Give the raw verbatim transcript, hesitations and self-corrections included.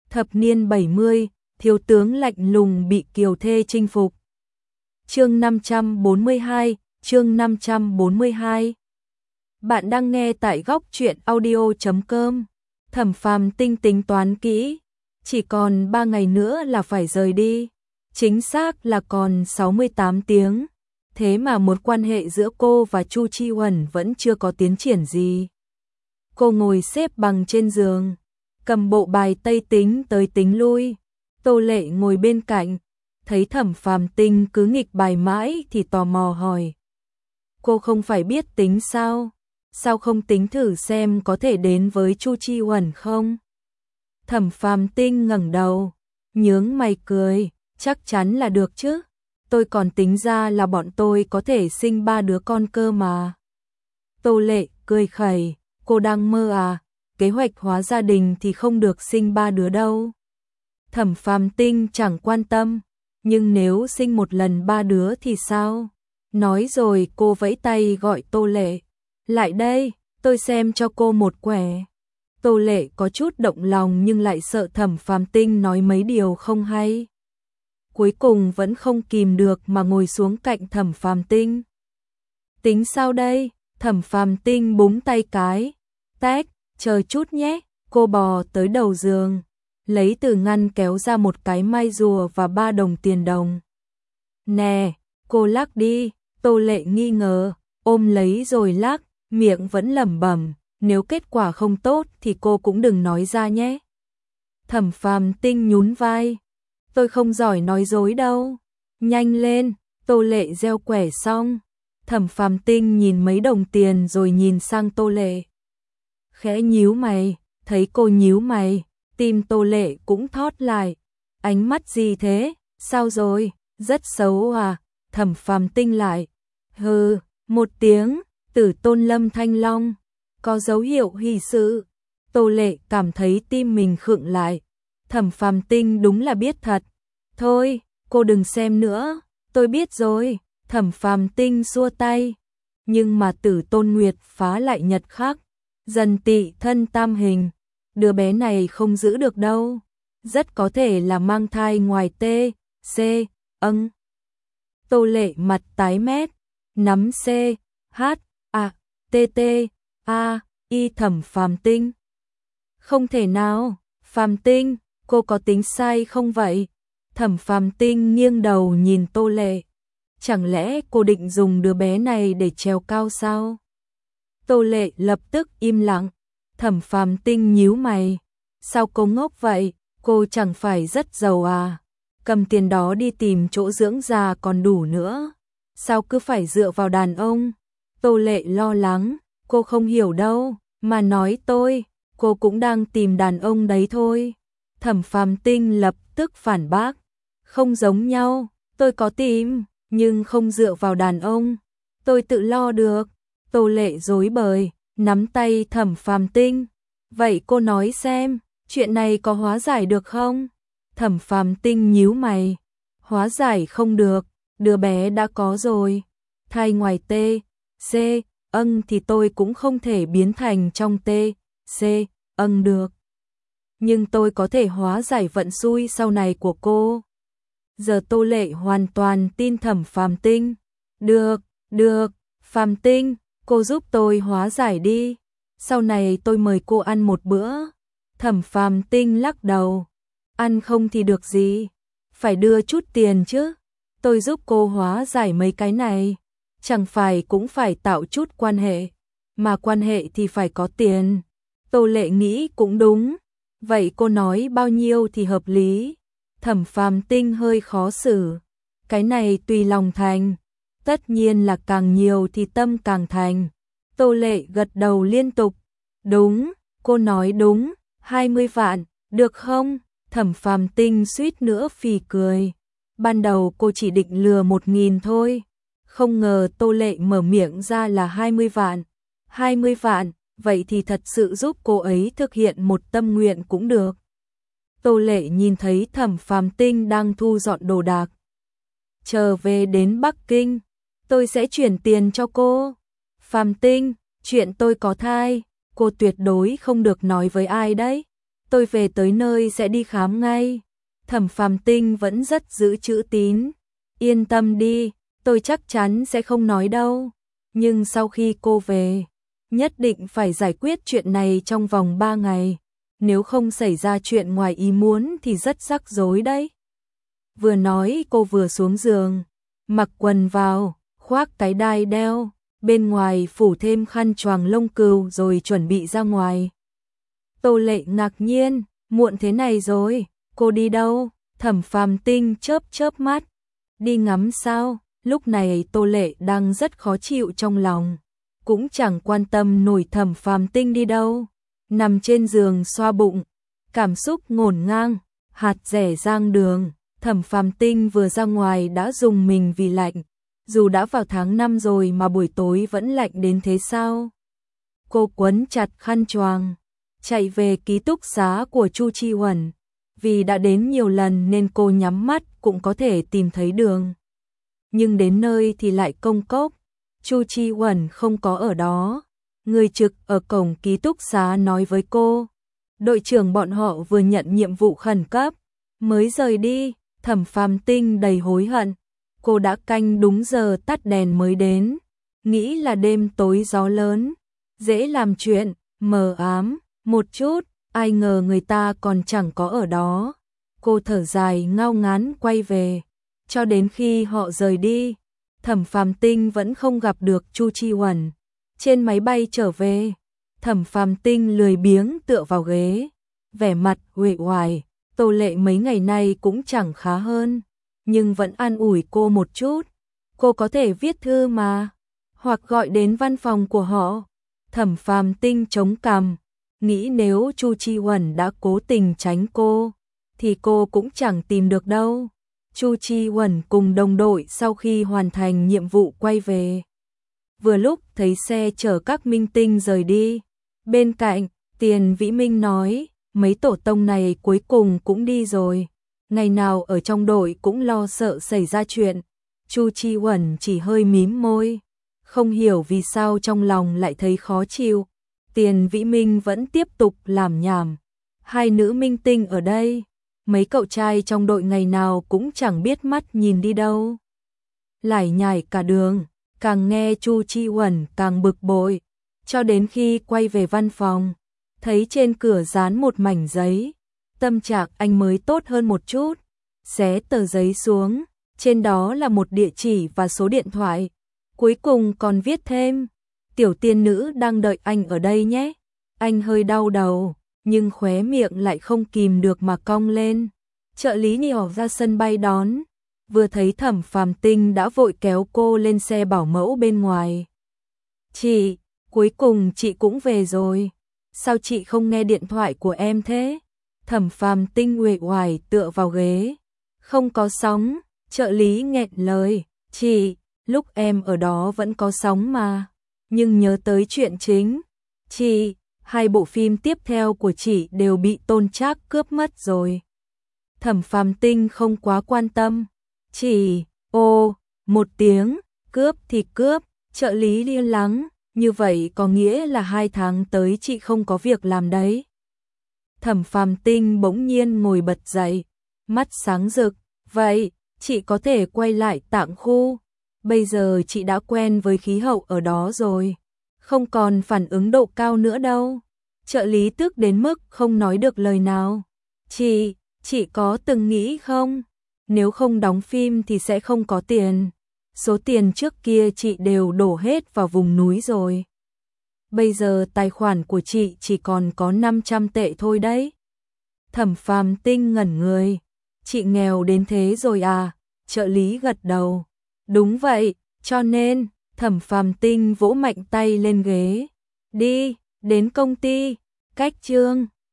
Thập niên bảy mươi, thiếu tướng lạnh lùng bị kiều thê chinh phục. Chương năm trăm bốn mươi hai, chương năm trăm bốn mươi hai. Bạn đang nghe tại góc truyện audio chấm com. Thẩm Phàm Tinh tính toán kỹ, chỉ còn ba ngày nữa là phải rời đi, chính xác là còn sáu mươi tám tiếng. Thế mà mối quan hệ giữa cô và Chu Chi Huẩn vẫn chưa có tiến triển gì. Cô ngồi xếp bằng trên giường, cầm bộ bài Tây tính tới tính lui. Tô Lệ ngồi bên cạnh, thấy Thẩm Phàm Tinh cứ nghịch bài mãi thì tò mò hỏi. Cô không phải biết tính sao? Sao không tính thử xem có thể đến với Chu Chi Huẩn không? Thẩm Phàm Tinh ngẩng đầu, nhướng mày cười, chắc chắn là được chứ. Tôi còn tính ra là bọn tôi có thể sinh ba đứa con cơ mà. Tô Lệ cười khẩy, cô đang mơ à? Kế hoạch hóa gia đình thì không được sinh ba đứa đâu. Thẩm Phàm Tinh chẳng quan tâm, nhưng nếu sinh một lần ba đứa thì sao? Nói rồi cô vẫy tay gọi Tô Lệ. Lại đây, tôi xem cho cô một quẻ. Tô Lệ có chút động lòng nhưng lại sợ Thẩm Phàm Tinh nói mấy điều không hay. Cuối cùng vẫn không kìm được mà ngồi xuống cạnh Thẩm Phàm Tinh. Tính sao đây? Thẩm Phàm Tinh búng tay cái. Tách, chờ chút nhé. Cô bò tới đầu giường, lấy từ ngăn kéo ra một cái mai rùa và ba đồng tiền đồng. Nè, cô lắc đi. Tô Lệ nghi ngờ, ôm lấy rồi lắc, miệng vẫn lẩm bẩm, nếu kết quả không tốt thì cô cũng đừng nói ra nhé. Thẩm Phàm Tinh nhún vai, tôi không giỏi nói dối đâu. Nhanh lên. Tô Lệ gieo quẻ xong, Thẩm Phàm Tinh nhìn mấy đồng tiền rồi nhìn sang Tô Lệ. Khẽ nhíu mày, thấy cô nhíu mày, tim Tô Lệ cũng thót lại. Ánh mắt gì thế? Sao rồi? Rất xấu à? Thẩm Phàm Tinh lại. Hừ, một tiếng, Tử Tôn Lâm Thanh Long. Có dấu hiệu hỷ sự. Tô Lệ cảm thấy tim mình khựng lại. Thẩm Phàm Tinh đúng là biết thật. Thôi, cô đừng xem nữa, tôi biết rồi. Thẩm Phàm Tinh xua tay. Nhưng mà Tử Tôn Nguyệt phá lại nhật khắc. Dần tị thân tam hình. Đứa bé này không giữ được đâu. Rất có thể là mang thai ngoài T, C, âng. Tô Lệ mặt tái mét, nắm C, H, A, T, T, A, Y. Thẩm Phàm Tinh. Không thể nào, Phàm Tinh, cô có tính sai không vậy? Thẩm Phàm Tinh nghiêng đầu nhìn Tô Lệ. Chẳng lẽ cô định dùng đứa bé này để trèo cao sao? Tô Lệ lập tức im lặng. Thẩm Phàm Tinh nhíu mày. Sao cô ngốc vậy? Cô chẳng phải rất giàu à? Cầm tiền đó đi tìm chỗ dưỡng già còn đủ nữa. Sao cứ phải dựa vào đàn ông? Tô Lệ lo lắng. Cô không hiểu đâu. Mà nói tôi, cô cũng đang tìm đàn ông đấy thôi. Thẩm Phàm Tinh lập tức phản bác. Không giống nhau. Tôi có tìm, nhưng không dựa vào đàn ông. Tôi tự lo được. Tô Lệ rối bời, nắm tay Thẩm Phàm Tinh. Vậy cô nói xem, chuyện này có hóa giải được không? Thẩm Phàm Tinh nhíu mày. Hóa giải không được, đứa bé đã có rồi. Thai ngoài T, C, âng thì tôi cũng không thể biến thành trong T, C, âng được. Nhưng tôi có thể hóa giải vận xui sau này của cô. Giờ Tô Lệ hoàn toàn tin Thẩm Phàm Tinh. Được, được, Phàm Tinh, cô giúp tôi hóa giải đi. Sau này tôi mời cô ăn một bữa. Thẩm Phàm Tinh lắc đầu. Ăn không thì được gì. Phải đưa chút tiền chứ. Tôi giúp cô hóa giải mấy cái này. Chẳng phải cũng phải tạo chút quan hệ. Mà quan hệ thì phải có tiền. Tô Lệ nghĩ cũng đúng. Vậy cô nói bao nhiêu thì hợp lý? Thẩm Phàm Tinh hơi khó xử. Cái này tùy lòng thành. Tất nhiên là càng nhiều thì tâm càng thành. Tô Lệ gật đầu liên tục. Đúng, cô nói đúng. hai mươi vạn, được không? Thẩm Phàm Tinh suýt nữa phì cười. Ban đầu cô chỉ định lừa một nghìn thôi. Không ngờ Tô Lệ mở miệng ra là hai mươi vạn. hai mươi vạn, vậy thì thật sự giúp cô ấy thực hiện một tâm nguyện cũng được. Tô Lệ nhìn thấy Thẩm Phàm Tinh đang thu dọn đồ đạc. Trở về đến Bắc Kinh, tôi sẽ chuyển tiền cho cô. Phàm Tinh, chuyện tôi có thai, cô tuyệt đối không được nói với ai đấy. tôi về tới nơi sẽ đi khám ngay. Thẩm Phàm Tinh vẫn rất giữ chữ tín. Yên tâm đi, tôi chắc chắn sẽ không nói đâu. Nhưng sau khi cô về, nhất định phải giải quyết chuyện này trong vòng ba ngày. Nếu không xảy ra chuyện ngoài ý muốn thì rất rắc rối đấy. Vừa nói cô vừa xuống giường, mặc quần vào, khoác cái đai đeo, bên ngoài phủ thêm khăn choàng lông cừu rồi chuẩn bị ra ngoài. Tô Lệ ngạc nhiên, muộn thế này rồi, cô đi đâu? Thẩm Phàm Tinh chớp chớp mắt. Đi ngắm sao? Lúc này Tô Lệ đang rất khó chịu trong lòng, cũng chẳng quan tâm nổi Thẩm Phàm Tinh đi đâu. Nằm trên giường xoa bụng, cảm xúc ngổn ngang, hạt rẻ rang đường. Thẩm Phàm Tinh vừa ra ngoài đã rùng mình vì lạnh. Dù đã vào tháng năm rồi mà buổi tối vẫn lạnh đến thế sao? Cô quấn chặt khăn choàng, chạy về ký túc xá của Chu Chi Huẩn. Vì đã đến nhiều lần nên cô nhắm mắt cũng có thể tìm thấy đường. Nhưng đến nơi thì lại công cốc. Chu Chi Huẩn không có ở đó. Người trực ở cổng ký túc xá nói với cô, đội trưởng bọn họ vừa nhận nhiệm vụ khẩn cấp, mới rời đi. Thẩm Phàm Tinh đầy hối hận. Cô đã canh đúng giờ tắt đèn mới đến, nghĩ là đêm tối gió lớn, dễ làm chuyện, mờ ám một chút, ai ngờ người ta còn chẳng có ở đó. Cô thở dài ngao ngán quay về, cho đến khi họ rời đi, Thẩm Phàm Tinh vẫn không gặp được Chu Chi Huẩn. Trên máy bay trở về, Thẩm Phàm Tinh lười biếng tựa vào ghế, vẻ mặt uể oải. Tô Lệ mấy ngày nay cũng chẳng khá hơn, nhưng vẫn an ủi cô một chút. Cô có thể viết thư mà, hoặc gọi đến văn phòng của họ. Thẩm Phàm Tinh chống cằm, nghĩ nếu Chu Chi Huẩn đã cố tình tránh cô, thì cô cũng chẳng tìm được đâu. Chu Chi Huẩn cùng đồng đội sau khi hoàn thành nhiệm vụ quay về. Vừa lúc thấy xe chở các minh tinh rời đi. Bên cạnh, Tiền Vĩ Minh nói, mấy tổ tông này cuối cùng cũng đi rồi. Ngày nào ở trong đội cũng lo sợ xảy ra chuyện. Chu Chi Huẩn chỉ hơi mím môi, không hiểu vì sao trong lòng lại thấy khó chịu. Tiền Vĩ Minh vẫn tiếp tục làm nhảm. Hai nữ minh tinh ở đây, mấy cậu trai trong đội ngày nào cũng chẳng biết mắt nhìn đi đâu. Lải nhải cả đường, càng nghe Chu Chi Huẩn càng bực bội, cho đến khi quay về văn phòng, thấy trên cửa dán một mảnh giấy, tâm trạng anh mới tốt hơn một chút. Xé tờ giấy xuống, trên đó là một địa chỉ và số điện thoại, cuối cùng còn viết thêm, tiểu tiên nữ đang đợi anh ở đây nhé. Anh hơi đau đầu, nhưng khóe miệng lại không kìm được mà cong lên. Trợ lý nhỏ ra sân bay đón, vừa thấy Thẩm Phàm Tinh đã vội kéo cô lên xe bảo mẫu bên ngoài. Chị, cuối cùng chị cũng về rồi, sao chị không nghe điện thoại của em thế? Thẩm Phàm Tinh uể oải tựa vào ghế. Không có sóng, trợ lý nghẹn lời. Chị, lúc em ở đó vẫn có sóng mà. Nhưng nhớ tới chuyện chính. Chị, hai bộ phim tiếp theo của chị đều bị Tôn Trác cướp mất rồi. Thẩm Phàm Tinh không quá quan tâm. Chị, ô, một tiếng, cướp thì cướp, trợ lý liên lắng. Như vậy có nghĩa là hai tháng tới chị không có việc làm đấy. Thẩm Phàm Tinh bỗng nhiên ngồi bật dậy, mắt sáng rực. Vậy, chị có thể quay lại Tạng Khu. Bây giờ chị đã quen với khí hậu ở đó rồi, không còn phản ứng độ cao nữa đâu. Trợ lý tức đến mức không nói được lời nào. Chị, chị có từng nghĩ không? Nếu không đóng phim thì sẽ không có tiền. Số tiền trước kia chị đều đổ hết vào vùng núi rồi. Bây giờ tài khoản của chị chỉ còn có năm trăm tệ thôi đấy. Thẩm Phàm Tinh ngẩn người. Chị nghèo đến thế rồi à? Trợ lý gật đầu. Đúng vậy, cho nên, Thẩm Phàm Tinh vỗ mạnh tay lên ghế. Đi, đến công ty, cách chương.